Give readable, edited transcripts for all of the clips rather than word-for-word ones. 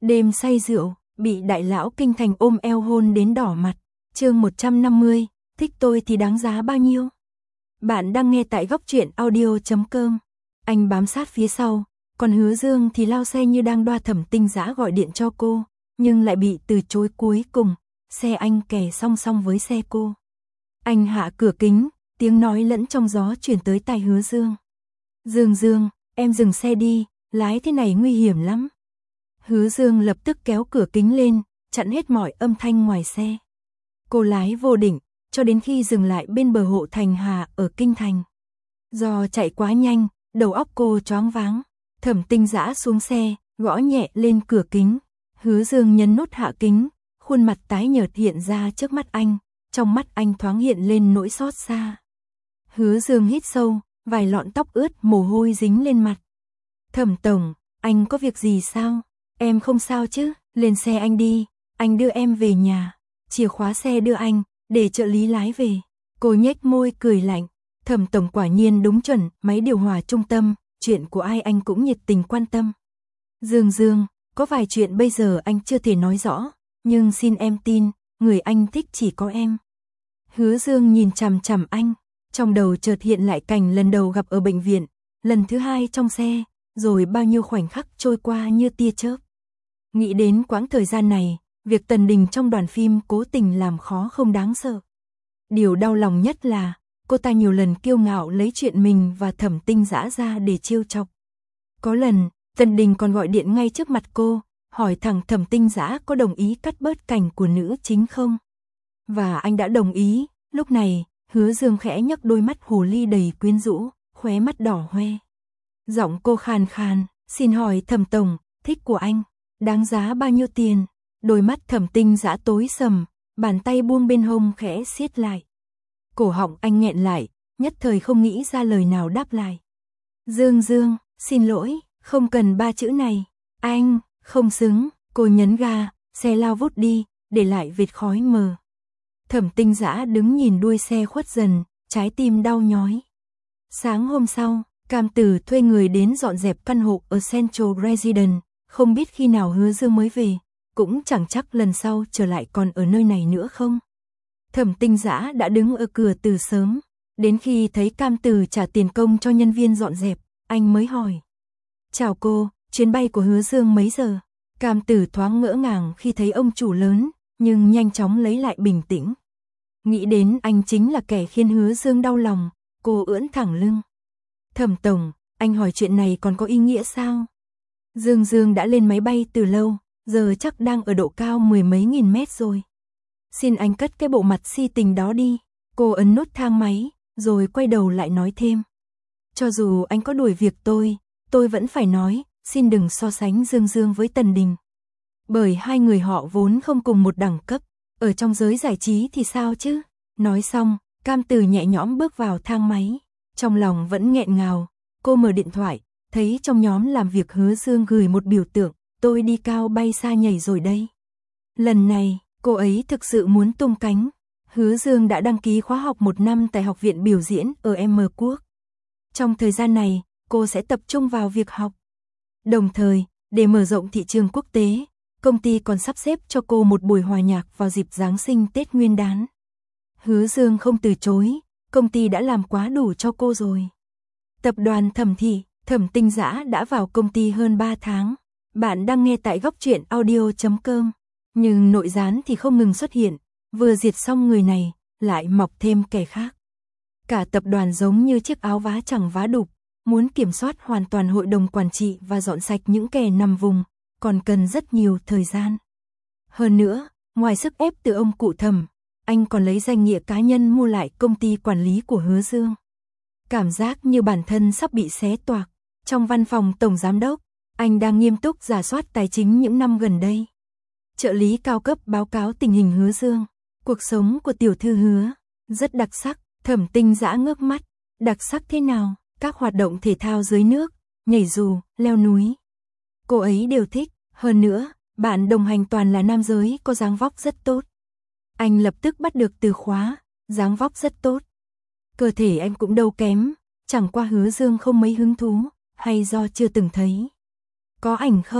Đêm say rượu, bị đại lão kinh thành ôm eo hôn đến đỏ mặt. Chương 150, thích tôi thì đáng giá bao nhiêu? Bạn đang nghe tại góc truyện audio.com. Anh bám sát phía sau, còn Hứa Dương thì lao xe như đang đoa. Thẩm Tinh Dã gọi điện cho cô, nhưng lại bị từ chối. Cuối cùng, xe anh kè song song với xe cô. Anh hạ cửa kính, tiếng nói lẫn trong gió truyền tới tai Hứa Dương. Dương, em dừng xe đi, lái thế này nguy hiểm lắm. Hứa Dương lập tức kéo cửa kính lên, chặn hết mọi âm thanh ngoài xe. Cô lái vô định, cho đến khi dừng lại bên bờ hộ Thành Hà ở Kinh Thành. Do chạy quá nhanh, đầu óc cô choáng váng. Thẩm Tinh Dã xuống xe, gõ nhẹ lên cửa kính. Hứa Dương nhấn nút hạ kính, khuôn mặt tái nhợt hiện ra trước mắt anh. Trong mắt anh thoáng hiện lên nỗi xót xa. Hứa Dương hít sâu, vài lọn tóc ướt mồ hôi dính lên mặt. Thẩm tổng, anh có việc gì sao? Em không sao chứ? Lên xe anh đi, anh đưa em về nhà. Chìa khóa xe đưa anh, để trợ lý lái về. Cô nhếch môi cười lạnh. Thẩm tổng quả nhiên đúng chuẩn, máy điều hòa trung tâm, chuyện của ai anh cũng nhiệt tình quan tâm. Dương, có vài chuyện bây giờ anh chưa thể nói rõ, nhưng xin em tin, người anh thích chỉ có em. Hứa Dương nhìn chằm chằm anh, trong đầu chợt hiện lại cảnh lần đầu gặp ở bệnh viện, lần thứ hai trong xe, rồi bao nhiêu khoảnh khắc trôi qua như tia chớp. Nghĩ đến quãng thời gian này, việc Tần Đình trong đoàn phim cố tình làm khó không đáng sợ. Điều đau lòng nhất là, cô ta nhiều lần kiêu ngạo lấy chuyện mình và Thẩm Tinh Dã ra để trêu chọc. Có lần, Tần Đình còn gọi điện ngay trước mặt cô, hỏi thẳng Thẩm Tinh Dã có đồng ý cắt bớt cảnh của nữ chính không? Và anh đã đồng ý. Lúc này, Hứa Dương khẽ nhấc đôi mắt hồ ly đầy quyến rũ, khóe mắt đỏ hoe. Giọng cô khàn khàn, xin hỏi Thẩm tổng, thích của anh, đáng giá bao nhiêu tiền? Đôi mắt Thẩm Tinh Dã tối sầm, bàn tay buông bên hông khẽ siết lại. Cổ họng anh nghẹn lại, nhất thời không nghĩ ra lời nào đáp lại. Dương, xin lỗi, không cần ba chữ này. Anh, không xứng. Cô nhấn ga, xe lao vút đi, để lại vệt khói mờ. Thẩm Tinh Dã đứng nhìn đuôi xe khuất dần, trái tim đau nhói. Sáng hôm sau, Cam Tử thuê người đến dọn dẹp căn hộ ở Central Residence, không biết khi nào Hứa Dương mới về, cũng chẳng chắc lần sau trở lại còn ở nơi này nữa không. Thẩm Tinh Dã đã đứng ở cửa từ sớm, đến khi thấy Cam Tử trả tiền công cho nhân viên dọn dẹp, anh mới hỏi. Chào cô, chuyến bay của Hứa Dương mấy giờ? Cam Tử thoáng ngỡ ngàng khi thấy ông chủ lớn, nhưng nhanh chóng lấy lại bình tĩnh. Nghĩ đến anh chính là kẻ khiến Hứa Dương đau lòng, cô ưỡn thẳng lưng. Thẩm tổng, anh hỏi chuyện này còn có ý nghĩa sao? Dương đã lên máy bay từ lâu, giờ chắc đang ở độ cao mười mấy nghìn mét rồi. Xin anh cất cái bộ mặt si tình đó đi. Cô ấn nút thang máy, rồi quay đầu lại nói thêm. Cho dù anh có đuổi việc tôi vẫn phải nói, xin đừng so sánh Dương với Tần Đình. Bởi hai người họ vốn không cùng một đẳng cấp, ở trong giới giải trí thì sao chứ? Nói xong, Cam Tử nhẹ nhõm bước vào thang máy, trong lòng vẫn nghẹn ngào. Cô mở điện thoại, thấy trong nhóm làm việc Hứa Dương gửi một biểu tượng, tôi đi cao bay xa nhảy rồi đây. Lần này, cô ấy thực sự muốn tung cánh. Hứa Dương đã đăng ký khóa học 1 năm tại Học viện Biểu diễn ở M Quốc. Trong thời gian này, cô sẽ tập trung vào việc học. Đồng thời, để mở rộng thị trường quốc tế, công ty còn sắp xếp cho cô một buổi hòa nhạc vào dịp Giáng sinh Tết Nguyên đán. Hứa Dương không từ chối, công ty đã làm quá đủ cho cô rồi. Tập đoàn Thẩm Thị, Thẩm Tinh Dã đã vào công ty hơn 3 tháng. Bạn đang nghe tại góc truyện audio.com. Nhưng nội gián thì không ngừng xuất hiện, vừa diệt xong người này, lại mọc thêm kẻ khác. Cả tập đoàn giống như chiếc áo vá chẳng vá đục, muốn kiểm soát hoàn toàn hội đồng quản trị và dọn sạch những kẻ nằm vùng, còn cần rất nhiều thời gian. Hơn nữa, ngoài sức ép từ ông cụ Thẩm, anh còn lấy danh nghĩa cá nhân mua lại công ty quản lý của Hứa Dương. Cảm giác như bản thân sắp bị xé toạc. Trong văn phòng tổng giám đốc, anh đang nghiêm túc rà soát tài chính những năm gần đây. Trợ lý cao cấp báo cáo tình hình Hứa Dương. Cuộc sống của tiểu thư Hứa rất đặc sắc. Thẩm Tinh Dã ngước mắt. Đặc sắc thế nào? Các hoạt động thể thao dưới nước, nhảy dù, leo núi. Cô ấy đều thích. Hơn nữa, bạn đồng hành toàn là nam giới có dáng vóc rất tốt. Anh lập tức bắt được từ khóa, dáng vóc rất tốt. Cơ thể anh cũng đâu kém, chẳng qua Hứa Dương không mấy hứng thú, hay do chưa từng thấy. Có ảnh không?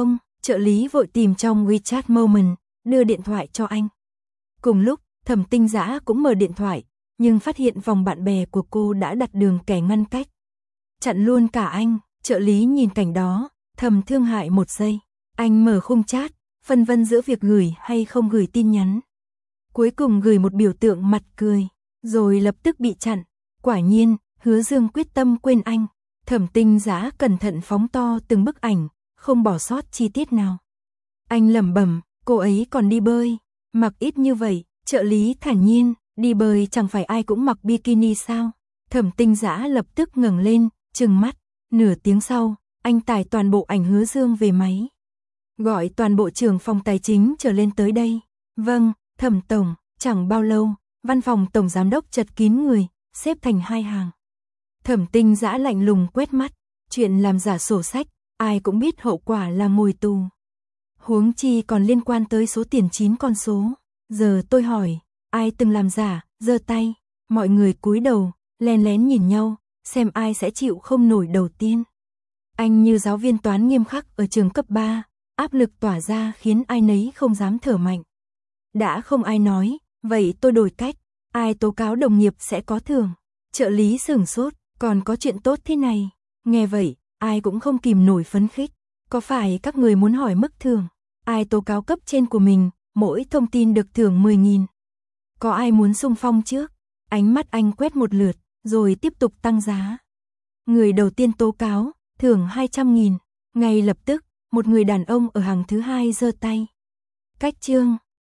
Trợ lý vội tìm trong WeChat Moment, đưa điện thoại cho anh. Cùng lúc, Thẩm Tinh Dã cũng mở điện thoại, nhưng phát hiện vòng bạn bè của cô đã đặt đường kẻ ngăn cách. Chặn luôn cả anh, trợ lý nhìn cảnh đó, thầm thương hại một giây. Anh mở khung chat, phân vân giữa việc gửi hay không gửi tin nhắn. Cuối cùng gửi một biểu tượng mặt cười, rồi lập tức bị chặn. Quả nhiên, Hứa Dương quyết tâm quên anh. Thẩm Tinh Dã cẩn thận phóng to từng bức ảnh, không bỏ sót chi tiết nào. Anh lẩm bẩm, cô ấy còn đi bơi, mặc ít như vậy. Trợ lý thản nhiên, đi bơi chẳng phải ai cũng mặc bikini sao? Thẩm Tinh Dã lập tức ngẩng lên, trừng mắt. Nửa tiếng sau, anh tải toàn bộ ảnh Hứa Dương về máy. Gọi toàn bộ trưởng phòng tài chính trở lên tới đây. Vâng, Thẩm tổng. Chẳng bao lâu, văn phòng tổng giám đốc chật kín người, xếp thành hai hàng. Thẩm Tinh Dã lạnh lùng quét mắt, chuyện làm giả sổ sách, ai cũng biết hậu quả là ngồi tù. Huống chi còn liên quan tới số tiền 9 con số. Giờ tôi hỏi, ai từng làm giả, giơ tay. Mọi người cúi đầu, lén lén nhìn nhau, xem ai sẽ chịu không nổi đầu tiên. Anh như giáo viên toán nghiêm khắc ở trường cấp 3, áp lực tỏa ra khiến ai nấy không dám thở mạnh. Đã không ai nói, vậy tôi đổi cách, ai tố cáo đồng nghiệp sẽ có thưởng. Trợ lý sửng sốt, còn có chuyện tốt thế này. Nghe vậy, ai cũng không kìm nổi phấn khích. Có phải các người muốn hỏi mức thưởng? Ai tố cáo cấp trên của mình, mỗi thông tin được thưởng 10.000. Có ai muốn xung phong trước? Ánh mắt anh quét một lượt, rồi tiếp tục tăng giá. Người đầu tiên tố cáo, thưởng 200.000. Ngay lập tức, một người đàn ông ở hàng thứ hai giơ tay. Cách chương